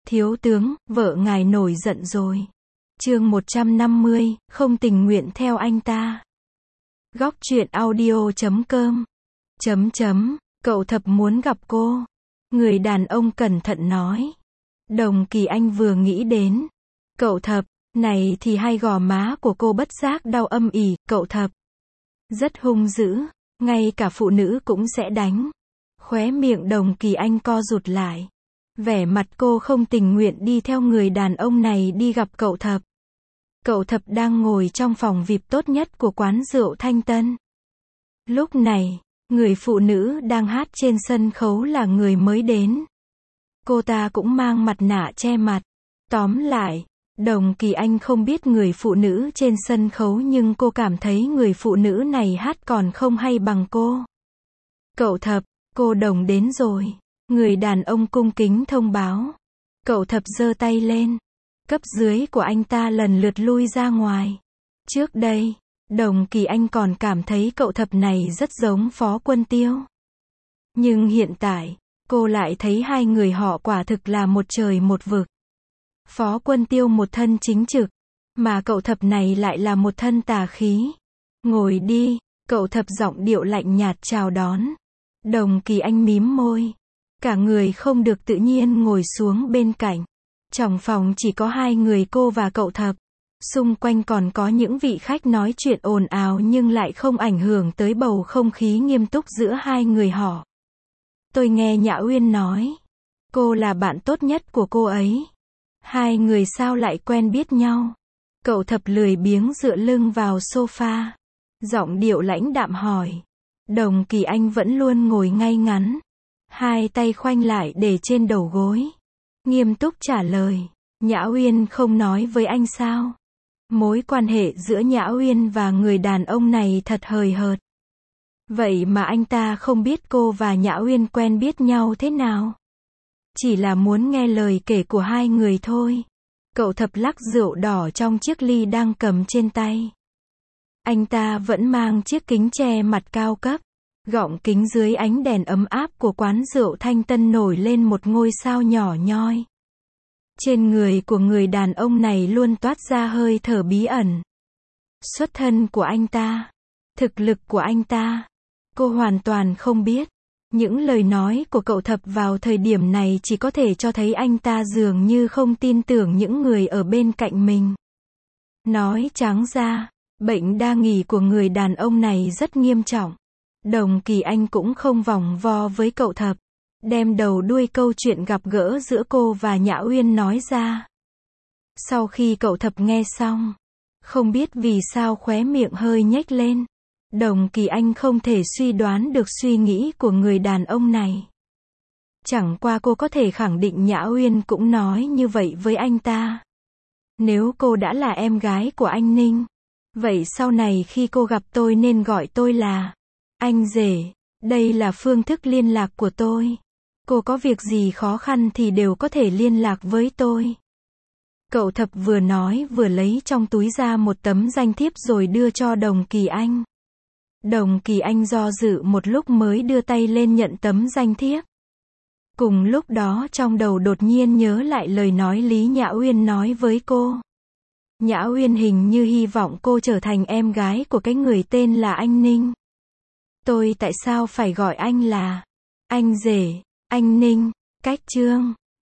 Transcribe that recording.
Thiếu tướng, vợ ngài nổi giận rồi. Chương 150, không tình nguyện theo anh ta. Góc truyện audio.com. Cậu Thập muốn gặp cô. Người đàn ông cẩn thận nói. Đồng Kỳ Anh vừa nghĩ đến. Cậu Thập, này thì hai gò má của cô bất giác đau âm ỉ. Cậu Thập rất hung dữ, ngay cả phụ nữ cũng sẽ đánh. Khóe miệng Đồng Kỳ Anh co rụt lại. Vẻ mặt cô không tình nguyện đi theo người đàn ông này đi gặp cậu Thập. Cậu Thập đang ngồi trong phòng VIP tốt nhất của quán rượu Thanh Tân. Lúc này, người phụ nữ đang hát trên sân khấu là người mới đến. Cô ta cũng mang mặt nạ che mặt. Tóm lại, Đồng Kỳ Anh không biết người phụ nữ trên sân khấu nhưng cô cảm thấy người phụ nữ này hát còn không hay bằng cô. Cậu Thập, cô Đồng đến rồi. Người đàn ông cung kính thông báo. Cậu Thập giơ tay lên. Cấp dưới của anh ta lần lượt lui ra ngoài. Trước đây, Đồng Kỳ Anh còn cảm thấy cậu Thập này rất giống Phó Quân Tiêu. Nhưng hiện tại, cô lại thấy hai người họ quả thực là một trời một vực. Phó Quân Tiêu một thân chính trực, mà cậu Thập này lại là một thân tà khí. Ngồi đi, cậu Thập giọng điệu lạnh nhạt chào đón. Đồng Kỳ Anh mím môi. Cả người không được tự nhiên ngồi xuống bên cạnh. Trong phòng chỉ có hai người cô và cậu Thập. Xung quanh còn có những vị khách nói chuyện ồn ào nhưng lại không ảnh hưởng tới bầu không khí nghiêm túc giữa hai người họ. Tôi nghe Nhã Uyên nói, cô là bạn tốt nhất của cô ấy. Hai người sao lại quen biết nhau? Cậu Thập lười biếng dựa lưng vào sofa. Giọng điệu lãnh đạm hỏi. Đồng Kỳ Anh vẫn luôn ngồi ngay ngắn. Hai tay khoanh lại để trên đầu gối. Nghiêm túc trả lời. Nhã Uyên không nói với anh sao? Mối quan hệ giữa Nhã Uyên và người đàn ông này thật hời hợt. Vậy mà anh ta không biết cô và Nhã Uyên quen biết nhau thế nào? Chỉ là muốn nghe lời kể của hai người thôi. Cậu Thập lắc rượu đỏ trong chiếc ly đang cầm trên tay. Anh ta vẫn mang chiếc kính che mặt cao cấp. Gọng kính dưới ánh đèn ấm áp của quán rượu Thanh Tân nổi lên một ngôi sao nhỏ nhoi. Trên người của người đàn ông này luôn toát ra hơi thở bí ẩn. Xuất thân của anh ta, thực lực của anh ta, cô hoàn toàn không biết. Những lời nói của cậu Thập vào thời điểm này chỉ có thể cho thấy anh ta dường như không tin tưởng những người ở bên cạnh mình. Nói trắng ra, bệnh đa nghi của người đàn ông này rất nghiêm trọng. Đồng Kỳ Anh cũng không vòng vo với cậu Thập, đem đầu đuôi câu chuyện gặp gỡ giữa cô và Nhã Uyên nói ra. Sau khi cậu Thập nghe xong, không biết vì sao khóe miệng hơi nhếch lên. Đồng Kỳ Anh không thể suy đoán được suy nghĩ của người đàn ông này. Chẳng qua cô có thể khẳng định Nhã Uyên cũng nói như vậy với anh ta. Nếu cô đã là em gái của anh Ninh, vậy sau này khi cô gặp tôi nên gọi tôi là anh rể. Đây là phương thức liên lạc của tôi. Cô có việc gì khó khăn thì đều có thể liên lạc với tôi. Cậu Thập vừa nói vừa lấy trong túi ra một tấm danh thiếp rồi đưa cho Đồng Kỳ Anh. Đồng Kỳ Anh do dự một lúc mới đưa tay lên nhận tấm danh thiếp. Cùng lúc đó trong đầu đột nhiên nhớ lại lời nói Lý Nhã Uyên nói với cô. Nhã Uyên hình như hy vọng cô trở thành em gái của cái người tên là anh Ninh. Tôi tại sao phải gọi anh là anh rể, anh Ninh, cách chương.